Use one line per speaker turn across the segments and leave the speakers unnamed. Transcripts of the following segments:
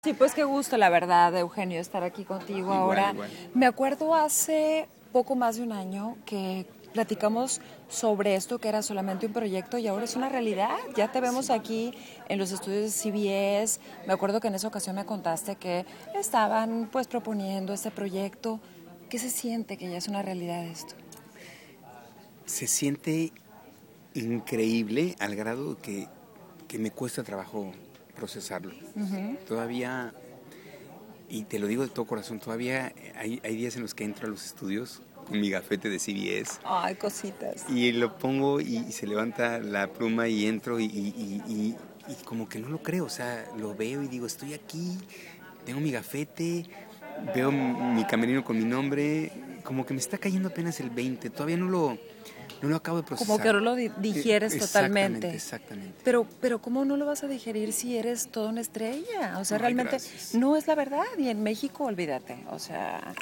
Sí, pues qué gusto, la verdad, Eugenio, estar aquí contigo
Igual,
ahora.
igual.
Me acuerdo hace poco más de un año que platicamos sobre esto que era solamente un proyecto y ahora es una realidad. Ya te vemos aquí en los estudios de CBS. Me acuerdo que en esa ocasión me contaste que estaban pues proponiendo este proyecto. ¿Qué se siente que ya es una realidad esto?
Se siente increíble al grado que me cuesta trabajo procesarlo. Todavía, y te lo digo de todo corazón, todavía hay días en los que entro a los estudios con mi gafete de CBS
Ay, cositas.
y lo pongo y se levanta la pluma y entro y como que no lo creo, o sea, lo veo y digo, estoy aquí, tengo mi gafete, veo mi camerino con mi nombre, como que me está cayendo apenas el 20, todavía no lo acabo de
Como que
procesar.
no lo digieres
Exactamente,
totalmente.
exactamente.
Pero ¿cómo no lo vas a digerir si eres toda una estrella? O sea,
Ay,
realmente
gracias.
no es la verdad. Y en México, olvídate. O sea,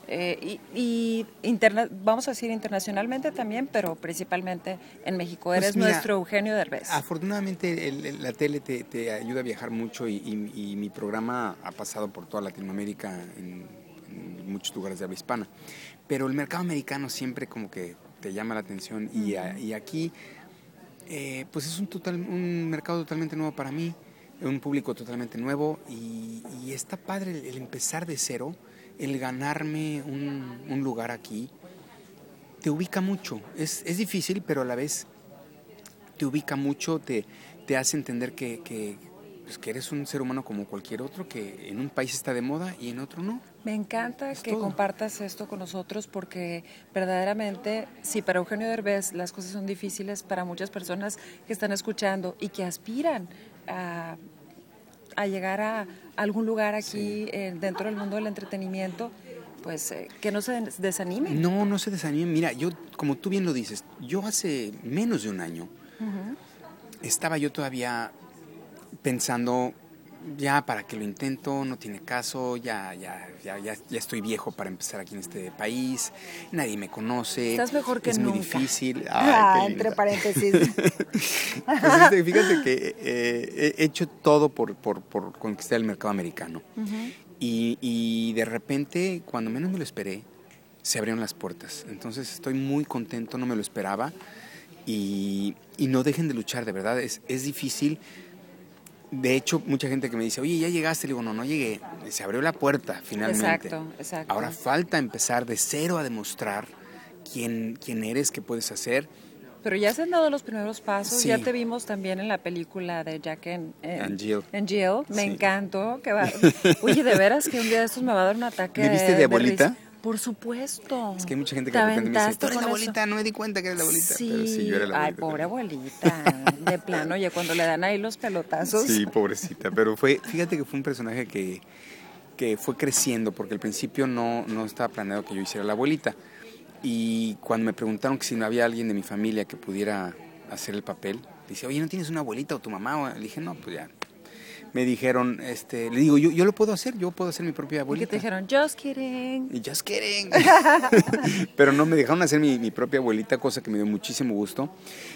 vamos a decir internacionalmente también, pero principalmente en México.
Pues
Eres
mira,
nuestro Eugenio Derbez.
afortunadamente la tele te ayuda a viajar mucho y mi programa ha pasado por toda Latinoamérica en muchos lugares de habla hispana. Pero el mercado americano siempre como que te llama la atención y aquí pues es un mercado totalmente nuevo para mí, un público totalmente nuevo y está padre el empezar de cero, el ganarme un lugar aquí. Te ubica mucho, es difícil, pero a la vez te ubica mucho, te hace entender pues, que eres un ser humano como cualquier otro, que en un país está de moda y en otro no.
Me encanta
Es
que
todo.
compartas esto con nosotros porque verdaderamente, si para Eugenio Derbez las cosas son difíciles, para muchas personas que están escuchando y que aspiran a llegar a algún lugar
Sí.
aquí dentro del mundo del entretenimiento, pues que no se desanimen.
No, no se desanimen. Mira, yo, como tú bien lo dices, yo hace menos de un año estaba yo todavía pensando, ya para que lo intento, no tiene caso, ya estoy viejo para empezar aquí en este país, nadie me conoce,
Estás mejor que
es muy
nunca.
difícil. Ay, qué
Entre
linda.
paréntesis.
Pues fíjate que he hecho todo por conquistar el mercado americano. Y de repente, cuando menos me lo esperé, se abrieron las puertas. Entonces estoy muy contento, no me lo esperaba. Y no dejen de luchar, de verdad, es difícil. De hecho, mucha gente que me dice, oye, ¿ya llegaste? Le digo, no, no llegué. Se abrió la puerta, finalmente.
Exacto, exacto.
Ahora falta empezar de cero a demostrar quién eres, qué puedes hacer.
Pero ya se han dado los primeros pasos, ya
Sí,
te vimos también en la película de Jack
and Jill.
and Jill. Me
Sí.
encantó. Oye, de veras que un día de estos me va a dar un ataque
¿Me viste de
de risa.
abuelita?
Por supuesto.
Es que hay mucha gente que
Te
de repente me dice, tú
aventaste
eres la
con eso.
abuelita, no me di cuenta que eres la abuelita. Pero sí, yo
Sí,
era la
ay,
abuelita
pobre
también.
abuelita, de plano, oye, cuando le dan ahí los pelotazos.
Sí, pobrecita. Pero fíjate que fue un personaje que fue creciendo, porque al principio no estaba planeado que yo hiciera la abuelita. Y cuando me preguntaron que si no había alguien de mi familia que pudiera hacer el papel, dice, oye, ¿no tienes una abuelita o tu mamá? Le dije, no, pues ya. Me dijeron, le digo, yo lo puedo hacer, yo puedo hacer mi propia
Y que te
abuelita.
dijeron, just kidding.
Y just kidding. Pero no, me dejaron hacer mi propia abuelita, cosa que me dio muchísimo gusto.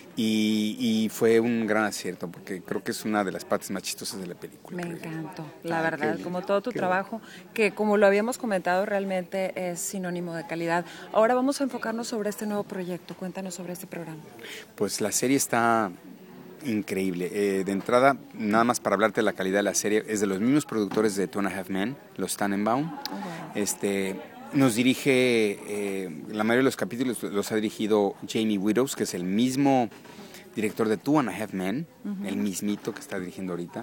Y fue un gran acierto, porque creo que es una de las partes más chistosas de la película.
Me
creo yo.
encantó, la
Ay, qué
verdad,
lindo,
como todo tu
qué
trabajo, que como lo habíamos comentado, realmente es sinónimo de calidad. Ahora vamos a enfocarnos sobre este nuevo proyecto. Cuéntanos sobre este programa.
Pues la serie está increíble. De entrada, nada más para hablarte de la calidad de la serie, es de los mismos productores de Two and a Half Men, los Tannenbaum.
Oh, wow.
Nos dirige, la mayoría de los capítulos los ha dirigido Jamie Widows, que es el mismo director de Two and a Half Men, el mismito que está dirigiendo ahorita.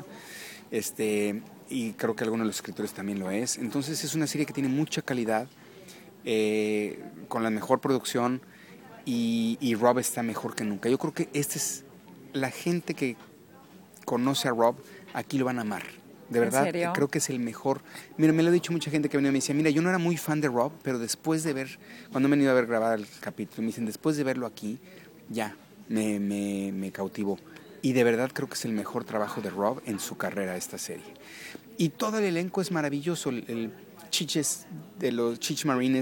Y creo que alguno de los escritores también lo es. Entonces es una serie que tiene mucha calidad, con la mejor producción, y Rob está mejor que nunca. Yo creo que la gente que conoce a Rob, aquí lo van a amar. De verdad,
¿En serio?
creo que es el mejor. Mira, me lo ha dicho mucha gente que ha venido y me decía, mira, yo no era muy fan de Rob, pero después de ver, cuando me han ido a ver grabar el capítulo, me dicen, después de verlo aquí, ya, me cautivó. Y de verdad creo que es el mejor trabajo de Rob en su carrera, esta serie. Y todo el elenco es maravilloso. El Chiches de los Chich Marines,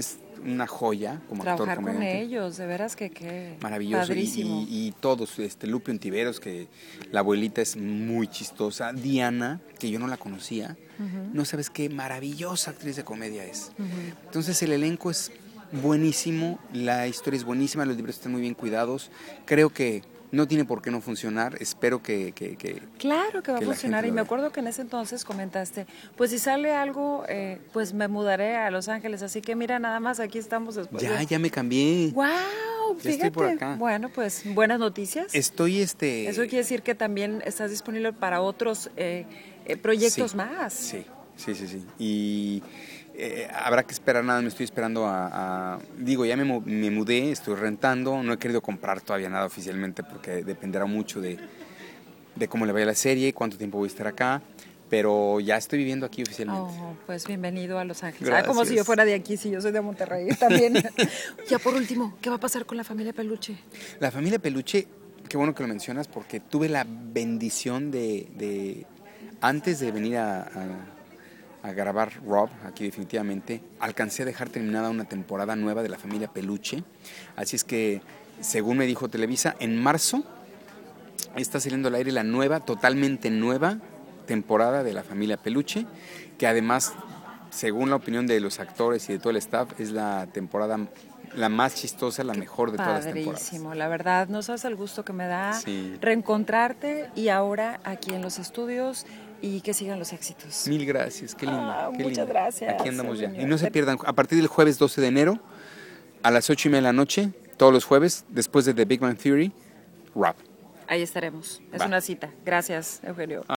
una joya como
trabajar
actor,
con
comediante.
ellos, de veras que
Maravilloso.
padrísimo.
Y todos, Lupe Ontiveros, que la abuelita es muy chistosa. Diana, que yo no la conocía. No sabes qué maravillosa actriz de comedia es. Entonces el elenco es buenísimo, la historia es buenísima, los libros están muy bien cuidados. Creo que no tiene por qué no funcionar. Espero que
Claro que va a
que la
funcionar.
gente
Y
lo
me
vea.
acuerdo que en ese entonces comentaste, pues si sale algo, pues me mudaré a Los Ángeles. Así que mira, nada más aquí estamos después.
Ya me cambié.
¡Wow!
Ya estoy por
Fíjate.
acá.
Bueno, pues buenas noticias.
Estoy
Eso quiere decir que también estás disponible para otros proyectos
sí,
más.
Sí. Y habrá que esperar nada, me estoy esperando digo, ya me mudé, estoy rentando, no he querido comprar todavía nada oficialmente porque dependerá mucho de cómo le vaya la serie, cuánto tiempo voy a estar acá, pero ya estoy viviendo aquí oficialmente.
Oh, pues bienvenido a Los Ángeles.
Gracias.
Como si yo fuera de aquí, si yo soy de Monterrey también. Ya por último, ¿qué va a pasar con la familia Peluche?
La familia Peluche, qué bueno que lo mencionas porque tuve la bendición de antes de venir a grabar Rob, aquí definitivamente, alcancé a dejar terminada una temporada nueva de la familia Peluche. Así es que, según me dijo Televisa, en marzo está saliendo al aire la nueva, totalmente nueva temporada de la familia Peluche, que además, según la opinión de los actores y de todo el staff, es la temporada la más chistosa, la mejor de todas las temporadas.
Padrísimo, la verdad, no sabes el gusto que me da
Sí.
reencontrarte y ahora aquí en los estudios y que sigan los éxitos.
Mil gracias, qué lindo. Qué
Muchas
lindo.
gracias.
Aquí andamos ya.
Señor.
Y no se pierdan, a partir del jueves 12 de enero, a las 8:30 de la noche, todos los jueves, después de The Big Bang Theory, Rob.
Ahí estaremos. Es
Va.
una cita. Gracias, Eugenio.